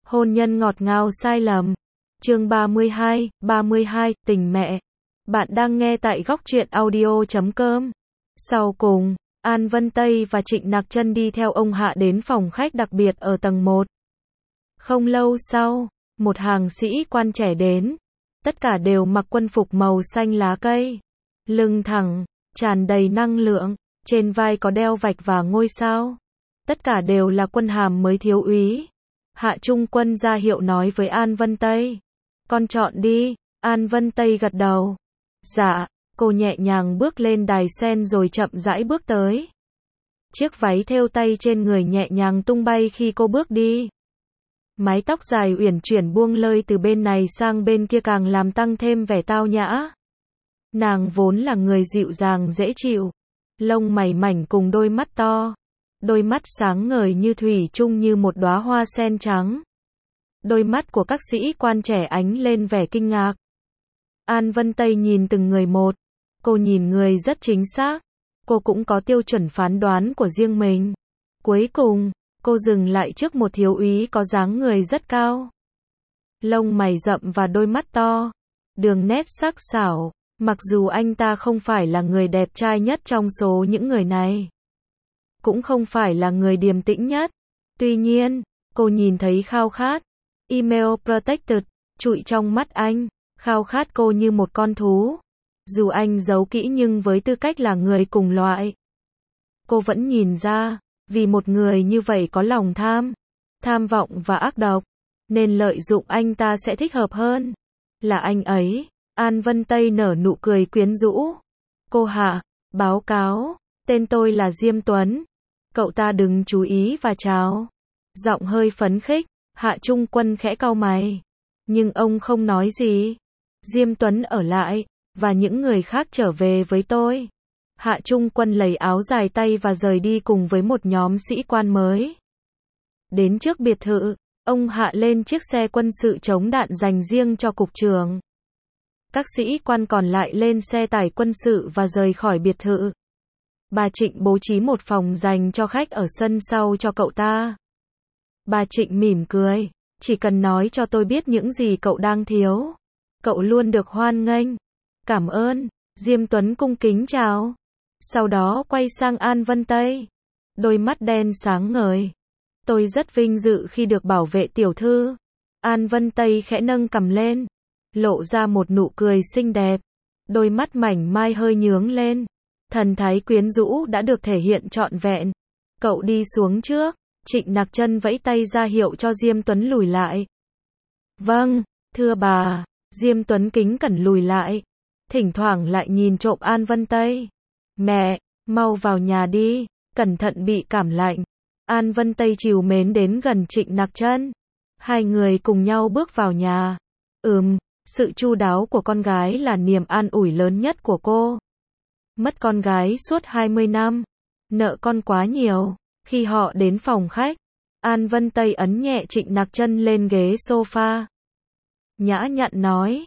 Hôn nhân ngọt ngào sai lầm. Chương 32, tình mẹ. Bạn đang nghe tại góc truyện audio.com. Sau cùng, An Vân Tây và Trịnh Nặc Trân đi theo ông Hạ đến phòng khách đặc biệt ở tầng 1. Không lâu sau, một hàng sĩ quan trẻ đến. Tất cả đều mặc quân phục màu xanh lá cây. Lưng thẳng, tràn đầy năng lượng, trên vai có đeo vạch và ngôi sao. Tất cả đều là quân hàm mới thiếu úy. Hạ Trung Quân ra hiệu nói với An Vân Tây. Con chọn đi. An Vân Tây gật đầu. Dạ, cô nhẹ nhàng bước lên đài sen rồi chậm rãi bước tới. Chiếc váy thêu tay trên người nhẹ nhàng tung bay khi cô bước đi. Mái tóc dài uyển chuyển buông lơi từ bên này sang bên kia càng làm tăng thêm vẻ tao nhã. Nàng vốn là người dịu dàng dễ chịu. Lông mày mảnh cùng đôi mắt to. Đôi mắt sáng ngời như thủy chung như một đóa hoa sen trắng. Đôi mắt của các sĩ quan trẻ ánh lên vẻ kinh ngạc. An Vân Tây nhìn từng người một. Cô nhìn người rất chính xác. Cô cũng có tiêu chuẩn phán đoán của riêng mình. Cuối cùng, cô dừng lại trước một thiếu úy có dáng người rất cao. Lông mày rậm và đôi mắt to. Đường nét sắc sảo. Mặc dù anh ta không phải là người đẹp trai nhất trong số những người này. Cũng không phải là người điềm tĩnh nhất. Tuy nhiên, cô nhìn thấy khao khát. Email protected, trụi trong mắt anh. Khao khát cô như một con thú. Dù anh giấu kỹ nhưng với tư cách là người cùng loại. Cô vẫn nhìn ra, vì một người như vậy có lòng tham, tham vọng và ác độc, nên lợi dụng anh ta sẽ thích hợp hơn. Là anh ấy. An Vân Tây nở nụ cười quyến rũ. Cô Hạ, báo cáo, tên tôi là Diêm Tuấn. Cậu ta đừng chú ý và chào. Giọng hơi phấn khích, Hạ Trung Quân khẽ cau mày. Nhưng ông không nói gì. Diêm Tuấn ở lại, và những người khác trở về với tôi. Hạ Trung Quân lấy áo dài tay và rời đi cùng với một nhóm sĩ quan mới. Đến trước biệt thự, ông Hạ lên chiếc xe quân sự chống đạn dành riêng cho cục trưởng. Các sĩ quan còn lại lên xe tải quân sự và rời khỏi biệt thự. Bà Trịnh bố trí một phòng dành cho khách ở sân sau cho cậu ta. Bà Trịnh mỉm cười. Chỉ cần nói cho tôi biết những gì cậu đang thiếu. Cậu luôn được hoan nghênh. Cảm ơn. Diêm Tuấn cung kính chào. Sau đó quay sang An Vân Tây. Đôi mắt đen sáng ngời. Tôi rất vinh dự khi được bảo vệ tiểu thư. An Vân Tây khẽ nâng cằm lên. Lộ ra một nụ cười xinh đẹp. Đôi mắt mảnh mai hơi nhướng lên. Thần thái quyến rũ đã được thể hiện trọn vẹn. Cậu đi xuống trước. Trịnh Nặc Trân vẫy tay ra hiệu cho Diêm Tuấn lùi lại. Vâng, thưa bà. Diêm Tuấn kính cẩn lùi lại. Thỉnh thoảng lại nhìn trộm An Vân Tây. Mẹ, mau vào nhà đi. Cẩn thận bị cảm lạnh. An Vân Tây trìu mến đến gần Trịnh Nặc Trân. Hai người cùng nhau bước vào nhà. Sự chu đáo của con gái là niềm an ủi lớn nhất của cô. Mất con gái suốt 20 năm. Nợ con quá nhiều. Khi họ đến phòng khách, An Vân Tây ấn nhẹ Trịnh Nặc Trân lên ghế sofa. Nhã nhặn nói,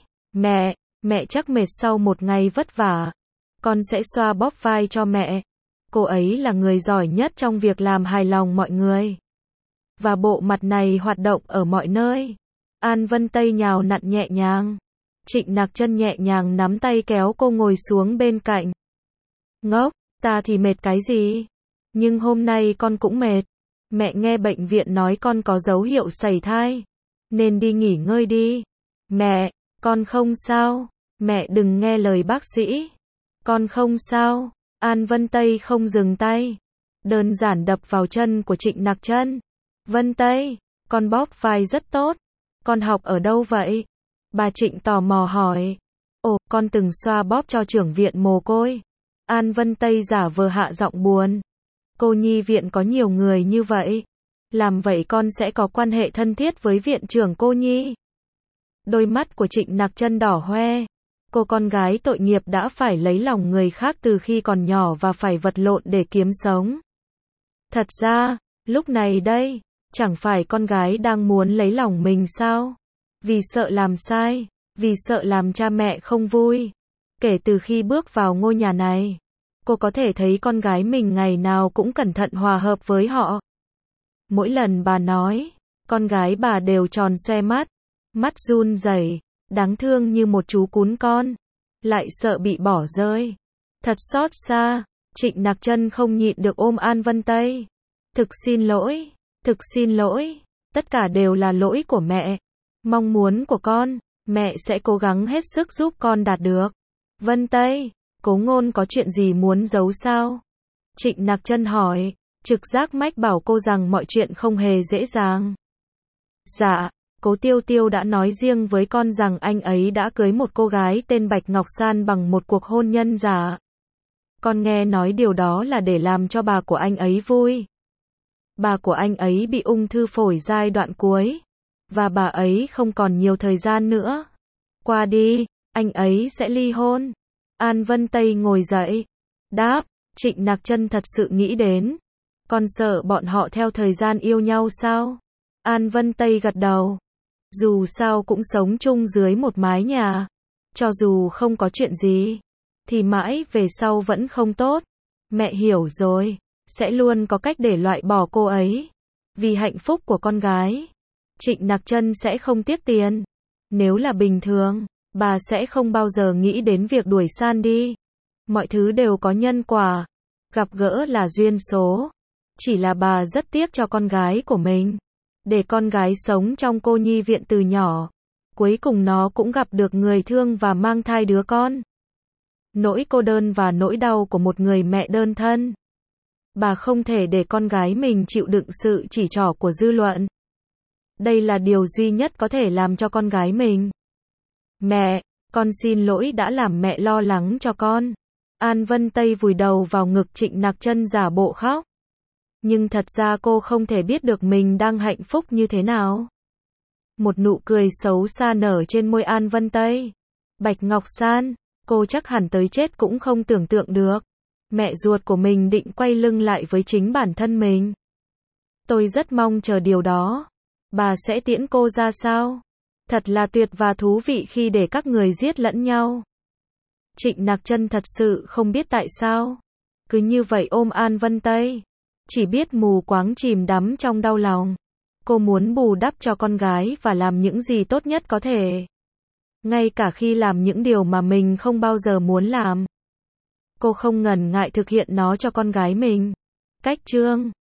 mẹ chắc mệt sau một ngày vất vả. Con sẽ xoa bóp vai cho mẹ. Cô ấy là người giỏi nhất trong việc làm hài lòng mọi người. Và bộ mặt này hoạt động ở mọi nơi. An Vân Tây nhào nặn nhẹ nhàng. Trịnh Nặc Trân nhẹ nhàng nắm tay kéo cô ngồi xuống bên cạnh. Ngốc, ta thì mệt cái gì? Nhưng hôm nay con cũng mệt. Mẹ nghe bệnh viện nói con có dấu hiệu sẩy thai. Nên đi nghỉ ngơi đi. Mẹ, con không sao. Mẹ đừng nghe lời bác sĩ. Con không sao. An Vân Tây không dừng tay. Đơn giản đập vào chân của Trịnh Nặc Trân. Vân Tây, con bóp vai rất tốt. Con học ở đâu vậy? Bà Trịnh tò mò hỏi. Ồ, con từng xoa bóp cho trưởng viện mồ côi. An Vân Tây giả vờ hạ giọng buồn. Cô nhi viện có nhiều người như vậy. Làm vậy con sẽ có quan hệ thân thiết với viện trưởng cô nhi. Đôi mắt của Trịnh Nặc Trân đỏ hoe. Cô con gái tội nghiệp đã phải lấy lòng người khác từ khi còn nhỏ và phải vật lộn để kiếm sống. Thật ra, lúc này đây, chẳng phải con gái đang muốn lấy lòng mình sao? Vì sợ làm sai, vì sợ làm cha mẹ không vui. Kể từ khi bước vào ngôi nhà này, cô có thể thấy con gái mình ngày nào cũng cẩn thận hòa hợp với họ. Mỗi lần bà nói, Con gái bà đều tròn xoe mắt, mắt run rẩy, đáng thương như một chú cún con, lại sợ bị bỏ rơi. Thật xót xa, Trịnh Nặc Trân không nhịn được ôm An Vân Tây. Thực xin lỗi, tất cả đều là lỗi của mẹ. Mong muốn của con, mẹ sẽ cố gắng hết sức giúp con đạt được. Vân Tây, Cố Ngôn có chuyện gì muốn giấu sao? Trịnh Nặc Trân hỏi, trực giác mách bảo cô rằng mọi chuyện không hề dễ dàng. Dạ, Cố Tiêu Tiêu đã nói riêng với con rằng anh ấy đã cưới một cô gái tên Bạch Ngọc San bằng một cuộc hôn nhân giả. Con nghe nói điều đó là để làm cho bà của anh ấy vui. Bà của anh ấy bị ung thư phổi giai đoạn cuối, và bà ấy không còn nhiều thời gian nữa. Qua đi, anh ấy sẽ ly hôn. An Vân Tây ngồi dậy, đáp, Trịnh Nặc Trân thật sự nghĩ đến. Con sợ bọn họ theo thời gian yêu nhau sao? An Vân Tây gật đầu. Dù sao cũng sống chung dưới một mái nhà. Cho dù không có chuyện gì, thì mãi về sau vẫn không tốt. Mẹ hiểu rồi, sẽ luôn có cách để loại bỏ cô ấy. Vì hạnh phúc của con gái, Trịnh Nặc Trân sẽ không tiếc tiền. Nếu là bình thường, bà sẽ không bao giờ nghĩ đến việc đuổi San đi. Mọi thứ đều có nhân quả. Gặp gỡ là duyên số. Chỉ là bà rất tiếc cho con gái của mình. Để con gái sống trong cô nhi viện từ nhỏ. Cuối cùng nó cũng gặp được người thương và mang thai đứa con. Nỗi cô đơn và nỗi đau của một người mẹ đơn thân. Bà không thể để con gái mình chịu đựng sự chỉ trỏ của dư luận. Đây là điều duy nhất có thể làm cho con gái mình. Mẹ, con xin lỗi đã làm mẹ lo lắng cho con. An Vân Tây vùi đầu vào ngực Trịnh Nặc Trân giả bộ khóc. Nhưng thật ra cô không thể biết được mình đang hạnh phúc như thế nào. Một nụ cười xấu xa nở trên môi An Vân Tây. Bạch Ngọc San, cô chắc hẳn tới chết cũng không tưởng tượng được. Mẹ ruột của mình định quay lưng lại với chính bản thân mình. Tôi rất mong chờ điều đó. Bà sẽ tiễn cô ra sao? Thật là tuyệt và thú vị khi để các người giết lẫn nhau. Trịnh Nặc Trân thật sự không biết tại sao. Cứ như vậy ôm An Vân Tây. Chỉ biết mù quáng chìm đắm trong đau lòng. Cô muốn bù đắp cho con gái và làm những gì tốt nhất có thể. Ngay cả khi làm những điều mà mình không bao giờ muốn làm. Cô không ngần ngại thực hiện nó cho con gái mình. Cách chương